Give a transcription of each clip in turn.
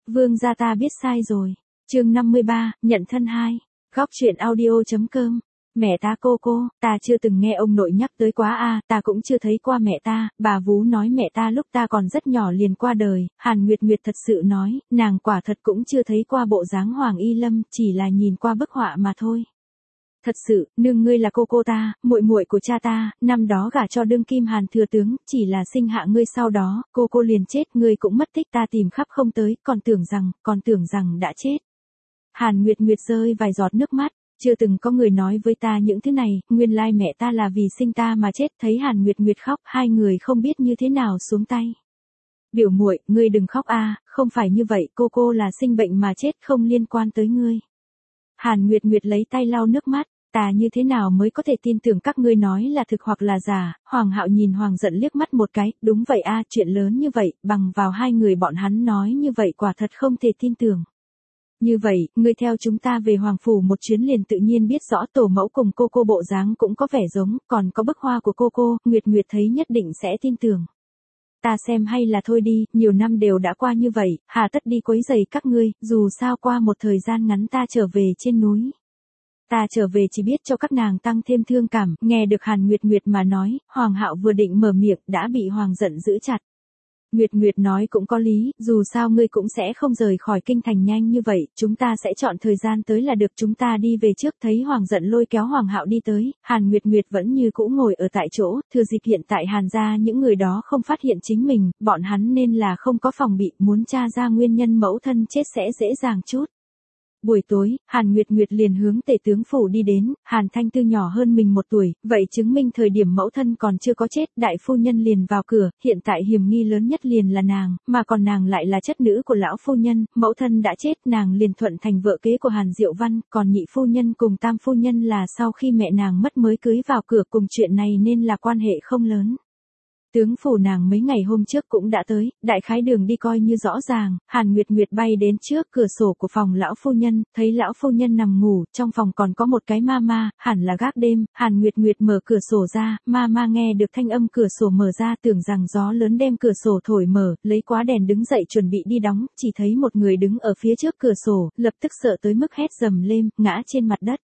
Vương gia ta biết sai rồi. Chương 53, nhận thân 2. Góc truyện audio.com. Mẹ ta cô, ta chưa từng nghe ông nội nhắc tới quá a, ta cũng chưa thấy qua mẹ ta, bà vú nói mẹ ta lúc ta còn rất nhỏ liền qua đời, Hàn Nguyệt Nguyệt thật sự nói, nàng quả thật cũng chưa thấy qua bộ dáng Hoàng Y Lâm, chỉ là nhìn qua bức họa mà thôi. Thật sự, nương ngươi là cô ta, muội muội của cha ta, năm đó gả cho đương kim Hàn thừa tướng, chỉ là sinh hạ ngươi sau đó, cô liền chết, ngươi cũng mất tích, ta tìm khắp không tới, còn tưởng rằng đã chết. Hàn Nguyệt Nguyệt rơi vài giọt nước mắt, chưa từng có người nói với ta những thứ này, nguyên lai mẹ ta là vì sinh ta mà chết, thấy Hàn Nguyệt Nguyệt khóc, hai người không biết như thế nào xuống tay. Biểu muội, ngươi đừng khóc a, không phải như vậy, cô là sinh bệnh mà chết, không liên quan tới ngươi. Hàn Nguyệt Nguyệt lấy tay lau nước mắt, ta như thế nào mới có thể tin tưởng các ngươi nói là thực hoặc là giả. Hoàng Hạo nhìn Hoàng Dận liếc mắt một cái, đúng vậy a, chuyện lớn như vậy, bằng vào hai người bọn hắn nói như vậy quả thật không thể tin tưởng. Như vậy, ngươi theo chúng ta về Hoàng Phủ một chuyến liền tự nhiên biết rõ tổ mẫu cùng cô bộ dáng cũng có vẻ giống, còn có bức hoa của cô, Nguyệt Nguyệt thấy nhất định sẽ tin tưởng. Ta xem hay là thôi đi, nhiều năm đều đã qua như vậy, hà tất đi quấy rầy các ngươi, dù sao qua một thời gian ngắn ta trở về trên núi. Ta trở về chỉ biết cho các nàng tăng thêm thương cảm, nghe được Hàn Nguyệt Nguyệt mà nói, Hoàng Hạo vừa định mở miệng đã bị Hoàng Dận giữ chặt. Nguyệt Nguyệt nói cũng có lý, dù sao ngươi cũng sẽ không rời khỏi kinh thành nhanh như vậy, chúng ta sẽ chọn thời gian tới là được, chúng ta đi về trước. Thấy Hoàng Dận lôi kéo Hoàng Hạo đi tới, Hàn Nguyệt Nguyệt vẫn như cũ ngồi ở tại chỗ, thừa dịp hiện tại Hàn gia những người đó không phát hiện chính mình, bọn hắn nên là không có phòng bị, muốn tra ra nguyên nhân mẫu thân chết sẽ dễ dàng chút. Buổi tối, Hàn Nguyệt Nguyệt liền hướng Tể tướng phủ đi đến, Hàn Thanh Tư nhỏ hơn mình 1 tuổi, vậy chứng minh thời điểm mẫu thân còn chưa có chết, đại phu nhân liền vào cửa, hiện tại hiểm nghi lớn nhất liền là nàng, mà còn nàng lại là chất nữ của lão phu nhân, mẫu thân đã chết, nàng liền thuận thành vợ kế của Hàn Diệu Văn, còn nhị phu nhân cùng tam phu nhân là sau khi mẹ nàng mất mới cưới vào cửa, cùng chuyện này nên là quan hệ không lớn. Tướng phủ nàng mấy ngày hôm trước cũng đã tới, đại khái đường đi coi như rõ ràng, Hàn Nguyệt Nguyệt bay đến trước cửa sổ của phòng lão phu nhân, thấy lão phu nhân nằm ngủ, trong phòng còn có một cái ma, hẳn là gác đêm, Hàn Nguyệt Nguyệt mở cửa sổ ra, ma nghe được thanh âm cửa sổ mở ra tưởng rằng gió lớn đem cửa sổ thổi mở, lấy quá đèn đứng dậy chuẩn bị đi đóng, chỉ thấy một người đứng ở phía trước cửa sổ, lập tức sợ tới mức hét dầm lên, ngã trên mặt đất.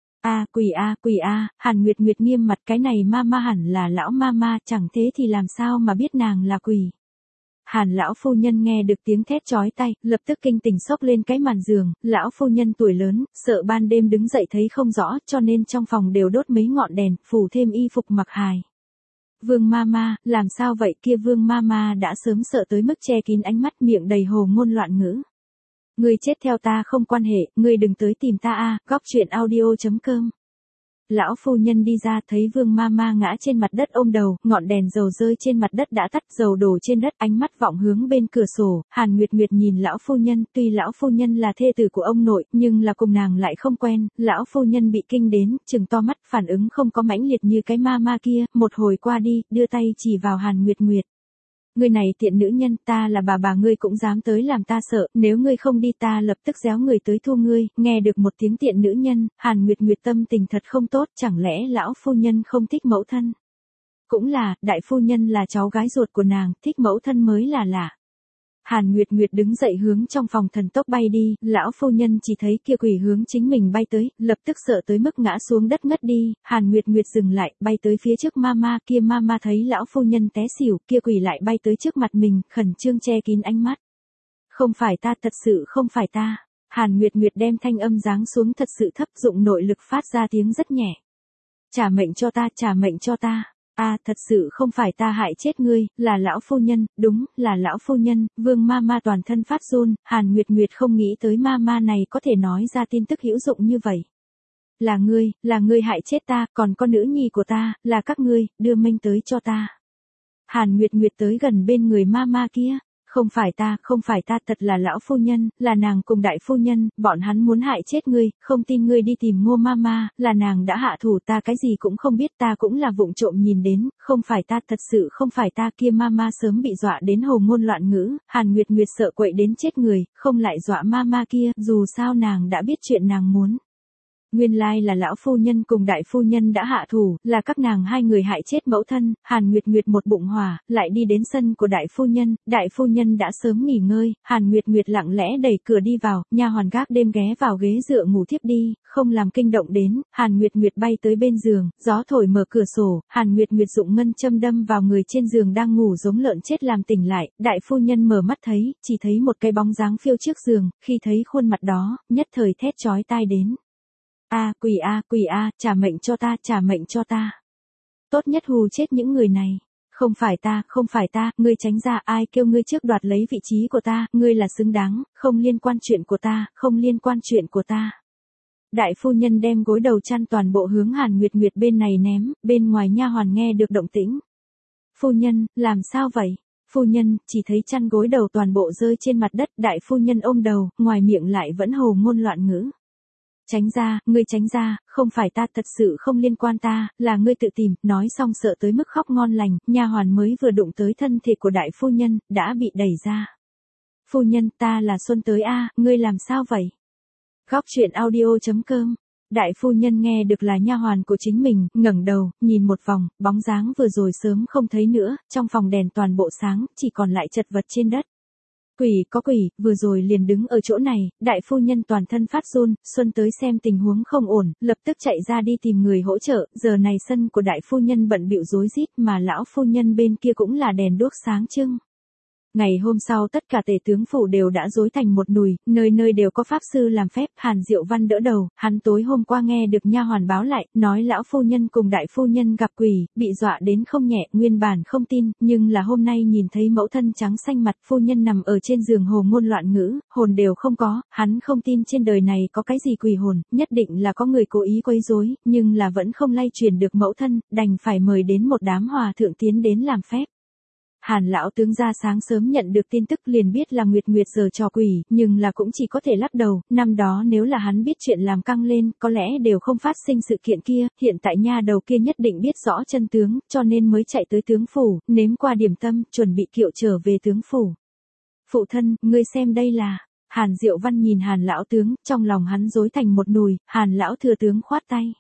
Quỷ a, Hàn Nguyệt Nguyệt nghiêm mặt, cái này ma hẳn là lão ma, chẳng thế thì làm sao mà biết nàng là quỷ. Hàn lão phu nhân nghe được tiếng thét chói tai, lập tức kinh tỉnh xốc lên cái màn giường, lão phu nhân tuổi lớn, sợ ban đêm đứng dậy thấy không rõ, cho nên trong phòng đều đốt mấy ngọn đèn, phủ thêm y phục mặc hài. Vương ma, làm sao vậy, kia Vương ma đã sớm sợ tới mức che kín ánh mắt, miệng đầy hồ ngôn loạn ngữ. Ngươi chết theo ta không quan hệ, ngươi đừng tới tìm ta a. Góc truyện audio.com. Lão phu nhân đi ra thấy Vương ma ngã trên mặt đất ôm đầu, ngọn đèn dầu rơi trên mặt đất đã tắt, dầu đổ trên đất, ánh mắt vọng hướng bên cửa sổ, Hàn Nguyệt Nguyệt nhìn lão phu nhân, tuy lão phu nhân là thê tử của ông nội, nhưng là cùng nàng lại không quen, lão phu nhân bị kinh đến, trừng to mắt, phản ứng không có mãnh liệt như cái ma kia, một hồi qua đi, đưa tay chỉ vào Hàn Nguyệt Nguyệt. Ngươi này tiện nữ nhân, ta là bà ngươi cũng dám tới làm ta sợ, nếu ngươi không đi ta lập tức réo người tới thu ngươi. Nghe được một tiếng tiện nữ nhân, Hàn Nguyệt Nguyệt tâm tình thật không tốt, chẳng lẽ lão phu nhân không thích mẫu thân? Cũng là, đại phu nhân là cháu gái ruột của nàng, thích mẫu thân mới là lạ. Hàn Nguyệt Nguyệt đứng dậy hướng trong phòng thần tốc bay đi, lão phu nhân chỉ thấy kia quỷ hướng chính mình bay tới, lập tức sợ tới mức ngã xuống đất ngất đi, Hàn Nguyệt Nguyệt dừng lại, bay tới phía trước ma kia ma thấy lão phu nhân té xỉu, kia quỷ lại bay tới trước mặt mình, khẩn trương che kín ánh mắt. Không phải ta, thật sự không phải ta. Hàn Nguyệt Nguyệt đem thanh âm giáng xuống thật sự thấp, dụng nội lực phát ra tiếng rất nhẹ. Trả mệnh cho ta. Thật sự không phải ta hại chết ngươi, là lão phu nhân, đúng, là lão phu nhân. Vương ma toàn thân phát run, Hàn Nguyệt Nguyệt không nghĩ tới ma này có thể nói ra tin tức hữu dụng như vậy. Là ngươi hại chết ta, còn con nữ nhi của ta, là các ngươi, đưa manh tới cho ta. Hàn Nguyệt Nguyệt tới gần bên người ma kia. Không phải ta, thật là lão phu nhân, là nàng cùng đại phu nhân, bọn hắn muốn hại chết ngươi, không tin ngươi đi tìm Ngô mama, là nàng đã hạ thủ, ta cái gì cũng không biết, ta cũng là vụng trộm nhìn đến, không phải ta, thật sự không phải ta, kia mama sớm bị dọa đến hồ ngôn loạn ngữ, Hàn Nguyệt Nguyệt sợ quậy đến chết người, không lại dọa mama kia, dù sao nàng đã biết chuyện nàng muốn. Nguyên lai là lão phu nhân cùng đại phu nhân đã hạ thủ, là các nàng hai người hại chết mẫu thân. Hàn Nguyệt Nguyệt một bụng hỏa, lại đi đến sân của đại phu nhân đã sớm nghỉ ngơi. Hàn Nguyệt Nguyệt lặng lẽ đẩy cửa đi vào, nha hoàn gác đêm ghé vào ghế dựa ngủ thiếp đi, không làm kinh động đến. Hàn Nguyệt Nguyệt bay tới bên giường, gió thổi mở cửa sổ, Hàn Nguyệt Nguyệt dụng ngân châm đâm vào người trên giường đang ngủ giống lợn chết làm tỉnh lại. Đại phu nhân mở mắt thấy, chỉ thấy một cái bóng dáng phiêu trước giường, khi thấy khuôn mặt đó, nhất thời thét chói tai đến. Quỷ a, trả mệnh cho ta, trả mệnh cho ta. Tốt nhất hù chết những người này. Không phải ta, ngươi tránh ra, ai kêu ngươi trước đoạt lấy vị trí của ta, ngươi là xứng đáng, không liên quan chuyện của ta, không liên quan chuyện của ta. Đại phu nhân đem gối đầu chăn toàn bộ hướng Hàn Nguyệt Nguyệt bên này ném, bên ngoài nha hoàn nghe được động tĩnh. Phu nhân, làm sao vậy? Phu nhân, chỉ thấy chăn gối đầu toàn bộ rơi trên mặt đất, đại phu nhân ôm đầu, ngoài miệng lại vẫn hồ ngôn loạn ngữ. Ngươi tránh ra, không phải ta, thật sự không liên quan ta, là ngươi tự tìm. Nói xong sợ tới mức khóc ngon lành, nha hoàn mới vừa đụng tới thân thể của đại phu nhân, đã bị đẩy ra. Phu nhân, ta là Xuân tới a, ngươi làm sao vậy? Góc truyện audio.com. Đại phu nhân nghe được là nha hoàn của chính mình, ngẩng đầu, nhìn một vòng, bóng dáng vừa rồi sớm không thấy nữa, trong phòng đèn toàn bộ sáng, chỉ còn lại chật vật trên đất. Có quỷ, vừa rồi liền đứng ở chỗ này. Đại phu nhân toàn thân phát run. Xuân tới xem tình huống không ổn, lập tức chạy ra đi tìm người hỗ trợ. Giờ này sân của đại phu nhân bận bịu rối rít, mà lão phu nhân bên kia cũng là đèn đuốc sáng trưng. Ngày hôm sau tất cả tể tướng phủ đều đã rối thành một nùi, nơi nơi đều có pháp sư làm phép. Hàn Diệu Văn đỡ đầu, hắn tối hôm qua nghe được nha hoàn báo lại, nói lão phu nhân cùng đại phu nhân gặp quỷ, bị dọa đến không nhẹ, nguyên bản không tin, nhưng là hôm nay nhìn thấy mẫu thân trắng xanh mặt, phu nhân nằm ở trên giường hồ ngôn loạn ngữ, hồn đều không có, hắn không tin trên đời này có cái gì quỷ hồn, nhất định là có người cố ý quấy rối, nhưng là vẫn không lay truyền được mẫu thân, đành phải mời đến một đám hòa thượng tiến đến làm phép. Hàn lão tướng ra sáng sớm nhận được tin tức liền biết là Nguyệt Nguyệt giở trò quỷ, nhưng là cũng chỉ có thể lắc đầu, năm đó nếu là hắn biết chuyện làm căng lên, có lẽ đều không phát sinh sự kiện kia, hiện tại nha đầu kia nhất định biết rõ chân tướng, cho nên mới chạy tới tướng phủ, nếm qua điểm tâm, chuẩn bị kiệu trở về tướng phủ. Phụ thân, ngươi xem đây là... Hàn Diệu Văn nhìn Hàn lão tướng, trong lòng hắn rối thành một nùi. Hàn lão thừa tướng khoát tay.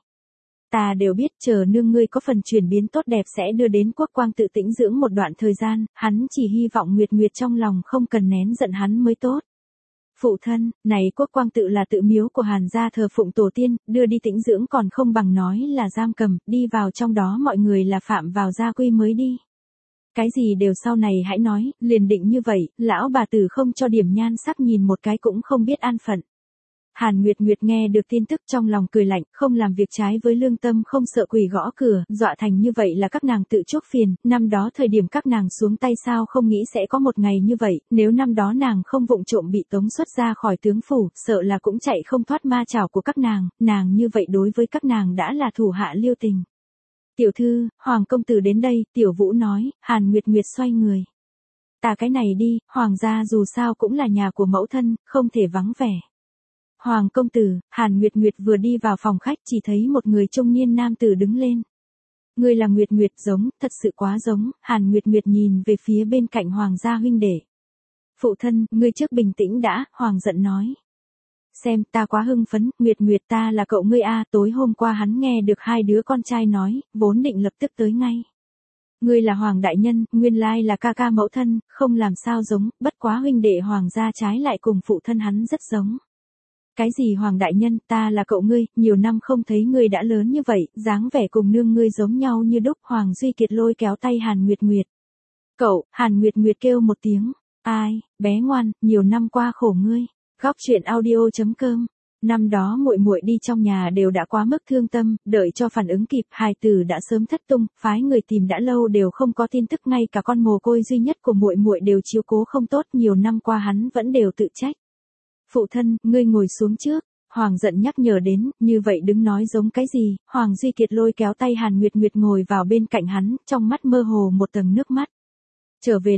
Ta đều biết, chờ nương ngươi có phần chuyển biến tốt đẹp sẽ đưa đến Quốc Quang tự tĩnh dưỡng một đoạn thời gian, hắn chỉ hy vọng Nguyệt Nguyệt trong lòng không cần nén giận hắn mới tốt. Phụ thân, này Quốc Quang tự là tự miếu của Hàn gia thờ phụng tổ tiên, đưa đi tĩnh dưỡng còn không bằng nói là giam cầm, đi vào trong đó mọi người là phạm vào gia quy mới đi. Cái gì đều sau này hãy nói, liền định như vậy, lão bà tử không cho điểm nhan sắc nhìn một cái cũng không biết an phận. Hàn Nguyệt Nguyệt nghe được tin tức trong lòng cười lạnh, không làm việc trái với lương tâm, không sợ quỷ gõ cửa, dọa thành như vậy là các nàng tự chuốc phiền. Năm đó thời điểm các nàng xuống tay sao không nghĩ sẽ có một ngày như vậy, nếu năm đó nàng không vụng trộm bị tống xuất ra khỏi tướng phủ, sợ là cũng chạy không thoát ma chảo của các nàng như vậy đối với các nàng đã là thủ hạ liêu tình. Tiểu thư, Hoàng công tử đến đây, Tiểu Vũ nói. Hàn Nguyệt Nguyệt xoay người. Ta cái này đi, Hoàng gia dù sao cũng là nhà của mẫu thân, không thể vắng vẻ. Hoàng công tử. Hàn Nguyệt Nguyệt vừa đi vào phòng khách chỉ thấy một người trung niên nam tử đứng lên. Ngươi là Nguyệt Nguyệt, giống, thật sự quá giống. Hàn Nguyệt Nguyệt nhìn về phía bên cạnh Hoàng gia huynh đệ. Phụ thân, ngươi trước bình tĩnh đã, Hoàng giận nói. Xem, ta quá hưng phấn, Nguyệt Nguyệt ta là cậu ngươi a, tối hôm qua hắn nghe được hai đứa con trai nói, vốn định lập tức tới ngay. Ngươi là Hoàng đại nhân, nguyên lai là ca ca mẫu thân, không làm sao giống, bất quá huynh đệ Hoàng gia trái lại cùng phụ thân hắn rất giống. Cái gì Hoàng đại nhân, ta là cậu ngươi, nhiều năm không thấy ngươi đã lớn như vậy, dáng vẻ cùng nương ngươi giống nhau như đúc. Hoàng Duy Kiệt lôi kéo tay Hàn Nguyệt Nguyệt. Cậu, Hàn Nguyệt Nguyệt kêu một tiếng. Ai, bé ngoan, nhiều năm qua khổ ngươi. Góc truyện audio.com. Năm đó muội muội đi trong nhà đều đã quá mức thương tâm, đợi cho phản ứng kịp, hài tử đã sớm thất tung, phái người tìm đã lâu đều không có tin tức, ngay cả con mồ côi duy nhất của muội muội đều chiếu cố không tốt, nhiều năm qua hắn vẫn đều tự trách. Phụ thân, ngươi ngồi xuống trước. Hoàng giận nhắc nhở đến, như vậy đứng nói giống cái gì. Hoàng Duy Kiệt lôi kéo tay Hàn Nguyệt Nguyệt ngồi vào bên cạnh hắn, trong mắt mơ hồ một tầng nước mắt. Trở về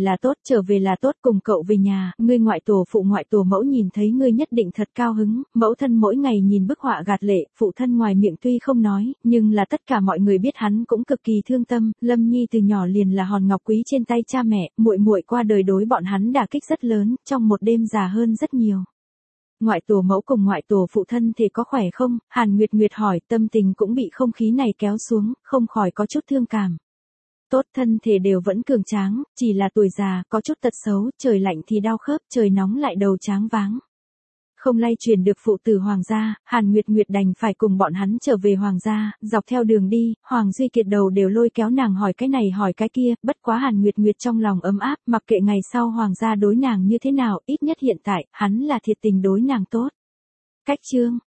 là tốt, cùng cậu về nhà, ngươi ngoại tổ phụ ngoại tổ mẫu nhìn thấy ngươi nhất định thật cao hứng. Mẫu thân mỗi ngày nhìn bức họa gạt lệ, phụ thân ngoài miệng tuy không nói, nhưng là tất cả mọi người biết hắn cũng cực kỳ thương tâm. Lâm Nhi từ nhỏ liền là hòn ngọc quý trên tay cha mẹ, muội muội qua đời đối bọn hắn đả kích rất lớn, trong một đêm già hơn rất nhiều. ngoại tổ mẫu cùng ngoại tổ phụ thân thể có khỏe không? Hàn Nguyệt Nguyệt hỏi, tâm tình cũng bị không khí này kéo xuống, không khỏi có chút thương cảm. Tốt, thân thể đều vẫn cường tráng, chỉ là tuổi già, có chút tật xấu, trời lạnh thì đau khớp, trời nóng lại đầu tráng váng. Không lay truyền được phụ tử Hoàng gia, Hàn Nguyệt Nguyệt đành phải cùng bọn hắn trở về Hoàng gia, dọc theo đường đi, Hoàng Duy Kiệt đầu đều lôi kéo nàng hỏi cái này hỏi cái kia, bất quá Hàn Nguyệt Nguyệt trong lòng ấm áp, mặc kệ ngày sau Hoàng gia đối nàng như thế nào, ít nhất hiện tại, hắn là thiệt tình đối nàng tốt. Cách chương